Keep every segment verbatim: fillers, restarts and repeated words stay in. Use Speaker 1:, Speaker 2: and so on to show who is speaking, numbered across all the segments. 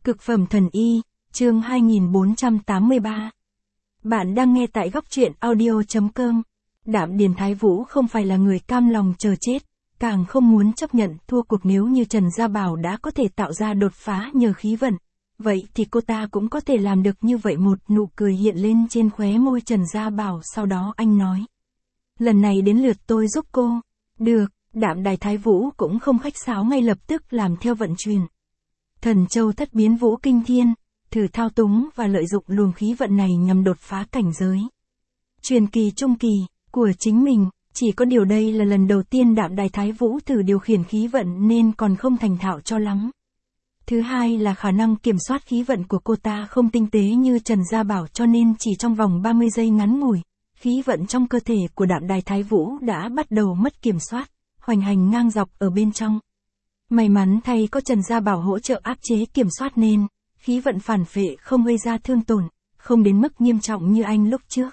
Speaker 1: Cực phẩm thần y, chương hai nghìn bốn trăm tám mươi ba. Bạn đang nghe tại góc truyện audio.com. Đạm Điền Thái Vũ không phải là người cam lòng chờ chết, càng không muốn chấp nhận thua cuộc. Nếu như Trần Gia Bảo đã có thể tạo ra đột phá nhờ khí vận, vậy thì cô ta cũng có thể làm được như vậy. Một nụ cười hiện lên trên khóe môi Trần Gia Bảo, sau đó anh nói. Lần này đến lượt tôi giúp cô. Được, Đạm Đài Thái Vũ cũng không khách sáo, ngay lập tức làm theo vận chuyển. Thần châu thất biến vũ kinh thiên, thử thao túng và lợi dụng luồng khí vận này nhằm đột phá cảnh giới truyền kỳ trung kỳ của chính mình. Chỉ có điều đây là lần đầu tiên Đạm Đài Thái Vũ thử điều khiển khí vận nên còn không thành thạo cho lắm. Thứ hai là khả năng kiểm soát khí vận của cô ta không tinh tế như Trần Gia Bảo, cho nên chỉ trong vòng ba mươi giây ngắn ngủi, khí vận trong cơ thể của Đạm Đài Thái Vũ đã bắt đầu mất kiểm soát, hoành hành ngang dọc ở bên trong. May mắn thay có Trần Gia Bảo hỗ trợ áp chế kiểm soát nên khí vận phản phệ không gây ra thương tổn, không đến mức nghiêm trọng như anh lúc trước.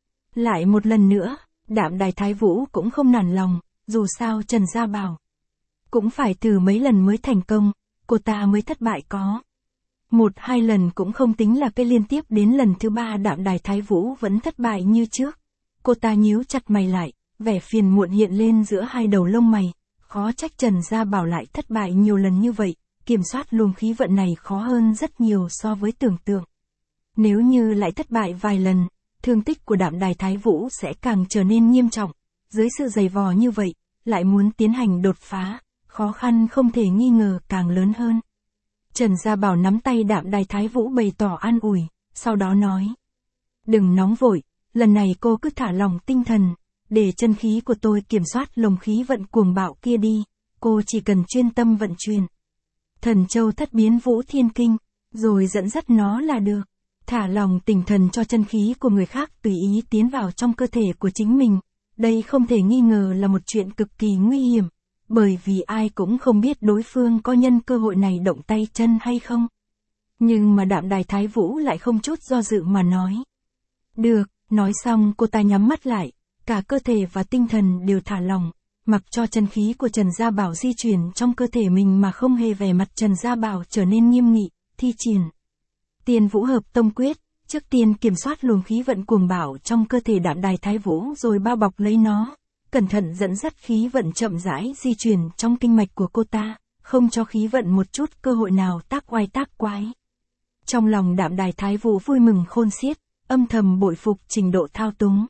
Speaker 1: Lại một lần nữa, Đạm Đài Thái Vũ cũng không nản lòng, dù sao Trần Gia Bảo cũng phải thử mấy lần mới thành công, cô ta mới thất bại có một hai lần cũng không tính là cái liên tiếp đến lần thứ ba Đạm Đài Thái Vũ vẫn thất bại như trước. Cô ta nhíu chặt mày lại, vẻ phiền muộn hiện lên giữa hai đầu lông mày. Khó trách Trần Gia Bảo lại thất bại nhiều lần như vậy, kiểm soát luồng khí vận này khó hơn rất nhiều so với tưởng tượng. Nếu như lại thất bại vài lần, thương tích của Đạm Đài Thái Vũ sẽ càng trở nên nghiêm trọng. Dưới sự giày vò như vậy, lại muốn tiến hành đột phá, khó khăn không thể nghi ngờ càng lớn hơn. Trần Gia Bảo nắm tay Đạm Đài Thái Vũ bày tỏ an ủi, sau đó nói. Đừng nóng vội, lần này cô cứ thả lỏng tinh thần, để chân khí của tôi kiểm soát lồng khí vận cuồng bạo kia đi, cô chỉ cần chuyên tâm vận chuyển thần châu thất biến vũ thiên kinh, rồi dẫn dắt nó là được. Thả lòng tinh thần cho chân khí của người khác tùy ý tiến vào trong cơ thể của chính mình, đây không thể nghi ngờ là một chuyện cực kỳ nguy hiểm, bởi vì ai cũng không biết đối phương có nhân cơ hội này động tay chân hay không. Nhưng mà Đạm Đài Thái Vũ lại không chút do dự mà nói. Được, nói xong cô ta nhắm mắt lại, cả cơ thể và tinh thần đều thả lỏng, mặc cho chân khí của Trần Gia Bảo di chuyển trong cơ thể mình mà không hề vẻ mặt Trần Gia Bảo trở nên nghiêm nghị, thi triển Tiên Vũ Hợp Tông Quyết, trước tiên kiểm soát luồng khí vận cuồng bạo trong cơ thể Đạm Đài Thái Vũ rồi bao bọc lấy nó, cẩn thận dẫn dắt khí vận chậm rãi di chuyển trong kinh mạch của cô ta, không cho khí vận một chút cơ hội nào tác oai tác quái. Trong lòng Đạm Đài Thái Vũ vui mừng khôn xiết, âm thầm bội phục trình độ thao túng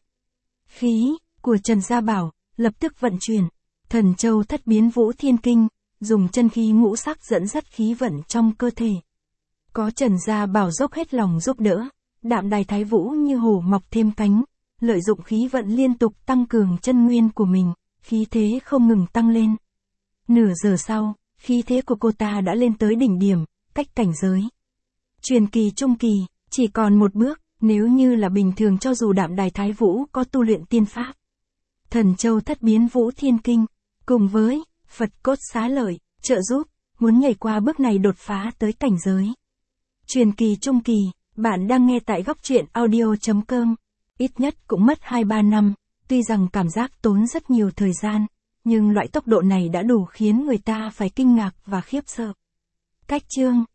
Speaker 1: khí của Trần Gia Bảo, lập tức vận chuyển thần châu thất biến vũ thiên kinh, dùng chân khí ngũ sắc dẫn dắt khí vận trong cơ thể. Có Trần Gia Bảo dốc hết lòng giúp đỡ, Đạm Đài Thái Vũ như hổ mọc thêm cánh, lợi dụng khí vận liên tục tăng cường chân nguyên của mình, khí thế không ngừng tăng lên. Nửa giờ sau, khí thế của cô ta đã lên tới đỉnh điểm, cách cảnh giới truyền kỳ trung kỳ chỉ còn một bước. Nếu như là bình thường, cho dù Đạm Đài Thái Vũ có tu luyện tiên pháp thần châu thất biến vũ thiên kinh, cùng với Phật cốt xá lợi trợ giúp, muốn nhảy qua bước này đột phá tới cảnh giới truyền kỳ trung kỳ. Bạn đang nghe tại góc truyện audio.com. Ít nhất cũng mất hai ba năm, tuy rằng cảm giác tốn rất nhiều thời gian, nhưng loại tốc độ này đã đủ khiến người ta phải kinh ngạc và khiếp sợ. Cách chương